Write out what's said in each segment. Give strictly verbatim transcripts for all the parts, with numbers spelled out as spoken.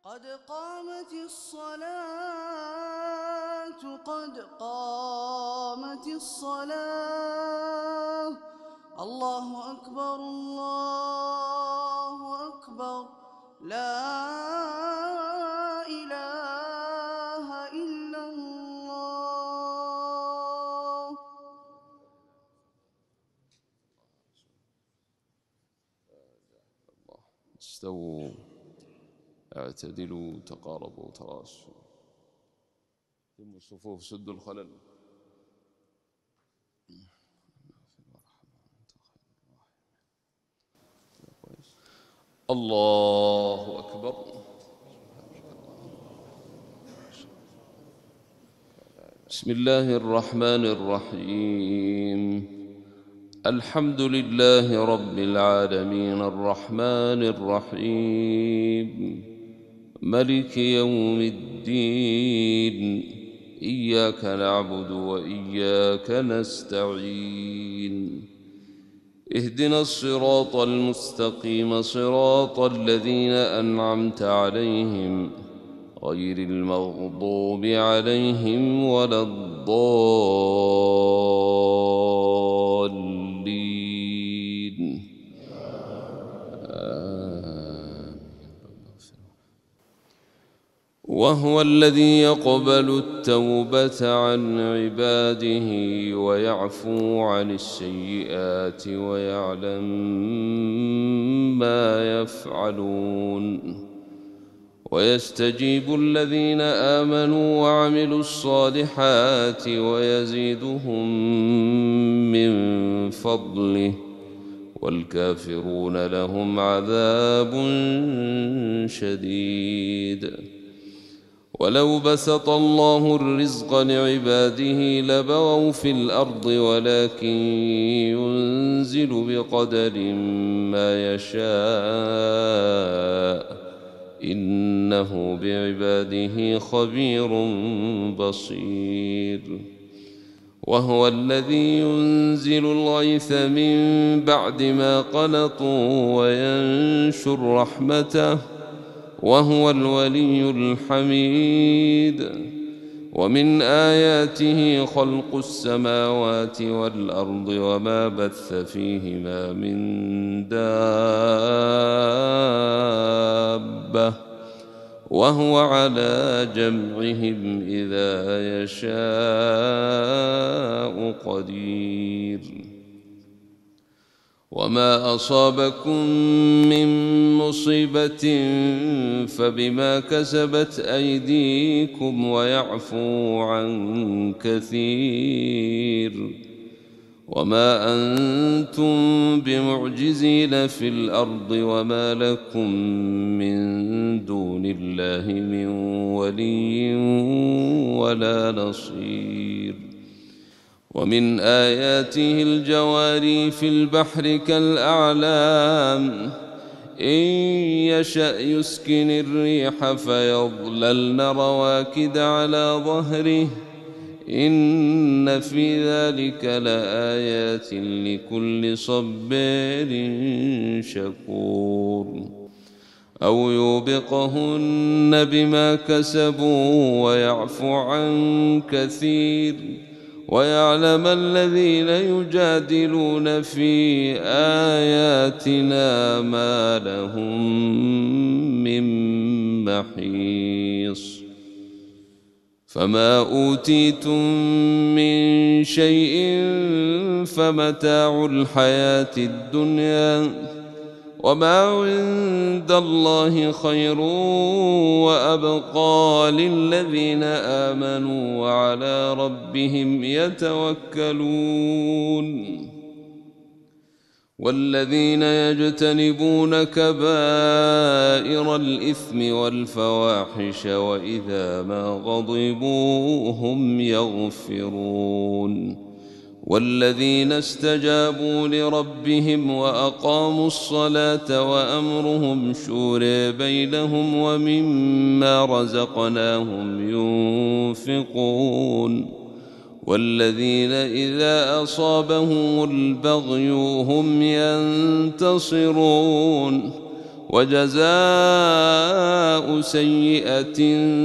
قد قامت الصلاة قد قامت الصلاة الله أكبر الله أكبر لا إله إلا الله. استووا اعتدلوا تقاربوا تراصوا تموا الصفوف سدوا الخلل. الله أكبر. بسم الله الرحمن الرحيم. الحمد لله رب العالمين الرحمن الرحيم ملك يوم الدين إياك نعبد وإياك نستعين اهدنا الصراط المستقيم صراط الذين أنعمت عليهم غير المغضوب عليهم ولا الضالين آمين. وهو الذي يقبل التوبة عن عباده ويعفو عن السيئات ويعلم ما يفعلون ويستجيب الذين آمنوا وعملوا الصالحات ويزيدهم من فضله والكافرون لهم عذاب شديد. ولو بسط الله الرزق لعباده لبغوا في الأرض ولكن ينزل بقدر ما يشاء إنه بعباده خبير بصير. وهو الذي ينزل الغيث من بعد ما قنطوا وينشر رحمته وهو الولي الحميد. ومن آياته خلق السماوات والأرض وما بث فيهما من دابة وهو على جمعهم إذا يشاء قدير. وما أصابكم من مصيبة فبما كسبت أيديكم ويعفو عن كثير. وما أنتم بمعجزين في الأرض وما لكم من دون الله من ولي ولا نصير. ومن آياته الجواري في البحر كالأعلام إن يشأ يسكن الريح فيظللن رواكد على ظهره إن في ذلك لآيات لكل صبار شكور. أو يوبقهن بما كسبوا ويعفو عن كثير ويعلم الذين يجادلون في آياتنا ما لهم من محيص. فما أوتيتم من شيء فمتاع الحياة الدنيا وما عند الله خير وأبقى للذين آمنوا وعلى ربهم يتوكلون. والذين يجتنبون كبائر الإثم والفواحش وإذا ما غضبوا هم يغفرون. والذين استجابوا لربهم وأقاموا الصلاة وأمرهم شورى بينهم ومما رزقناهم ينفقون. والذين إذا أصابهم البغي هم ينتصرون. وجزاء سيئة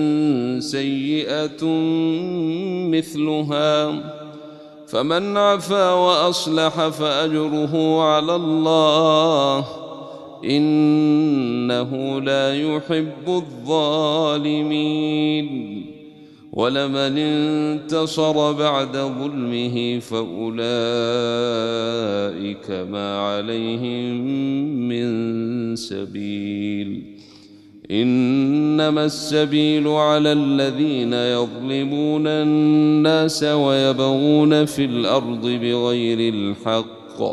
سيئة مثلها، فمن عفا وأصلح فأجره على الله، إنه لا يحب الظالمين. ولمن انتصر بعد ظلمه فأولئك ما عليهم من سبيل، إنما السبيل على الذين يظلمون الناس ويبغون في الأرض بغير الحق،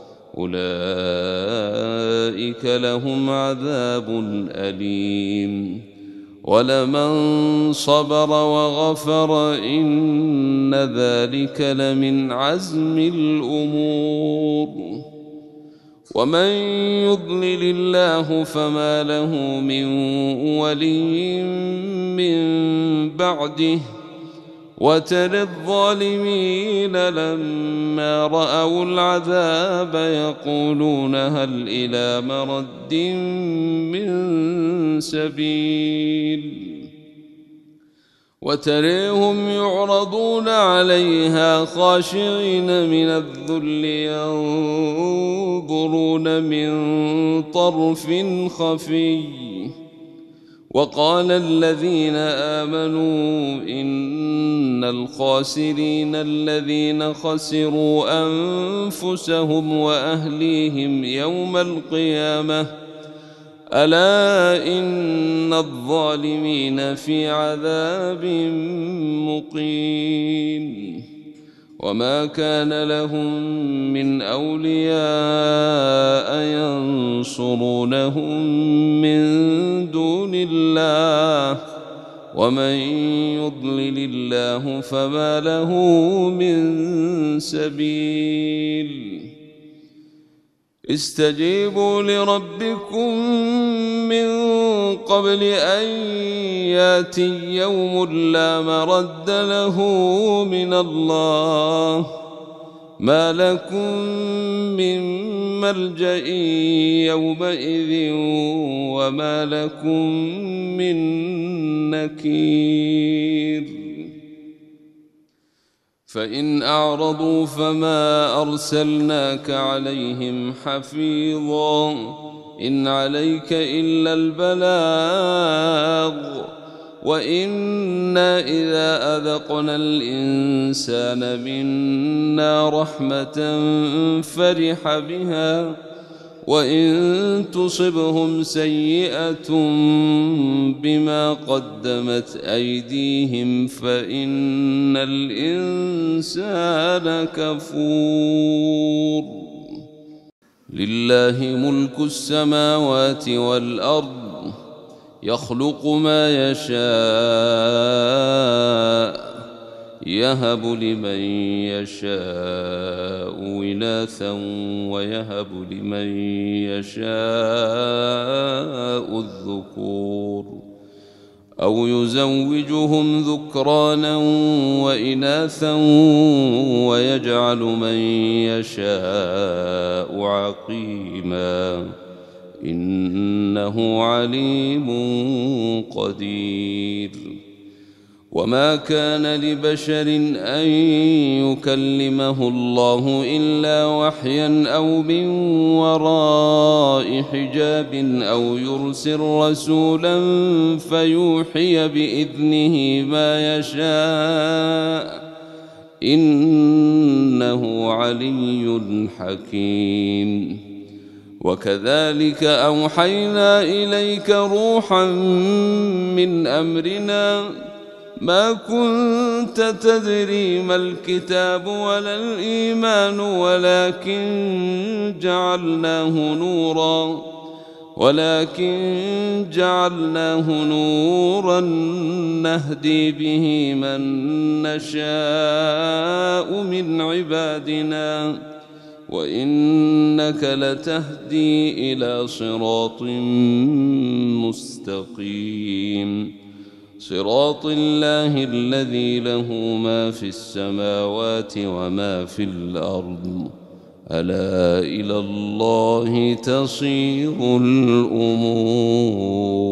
أولئك لهم عذاب أليم. ولمن صبر وغفر إن ذلك لمن عزم الأمور. ومن يضلل الله فما له من ولي من بعده، وترى الظالمين لما رأوا العذاب يقولون هل إلى مرد من سبيل، وتريهم يعرضون عليها خاشعين من الذل ينظرون من طرف خفي. وقال الذين آمنوا إن الخاسرين الذين خسروا أنفسهم وأهليهم يوم القيامة، ألا إن الظالمين في عذاب مقيم. وما كان لهم من أولياء ينصرونهم من دون الله، ومن يضلل الله فما له من سبيل. استجيبوا لربكم من قبل أن ياتي يوم لا مرد له من الله، ما لكم من ملجأ يومئذ وما لكم من نكير. فإن أعرضوا فما أرسلناك عليهم حفيظا، إن عليك إلا البلاغ، وإنا إذا أذقنا الإنسان منا رحمة فرح بها، وإن تصبهم سيئة بما قدمت أيديهم فإن الإنسان كفور. لله ملك السماوات والأرض، يخلق ما يشاء، يهب لمن يشاء إناثا ويهب لمن يشاء الذكور، أو يزوجهم ذكرانا وإناثا ويجعل من يشاء عقيما، إنه عليم قدير. وما كان لبشر أن يكلمه الله إلا وحيا أو من وراء حجاب أو يرسل رسولا فيوحي بإذنه ما يشاء، إنه علي حكيم. وكذلك أوحينا إليك روحا من أمرنا، ما كنت تدري ما الكتاب ولا الإيمان ولكن جعلناه نورا ولكن جعلناه نورا نهدي به من نشاء من عبادنا، وإنك لتهدي إلى صراط مستقيم، صراط الله الذي له ما في السماوات وما في الأرض، ألا إلى الله تصير الأمور.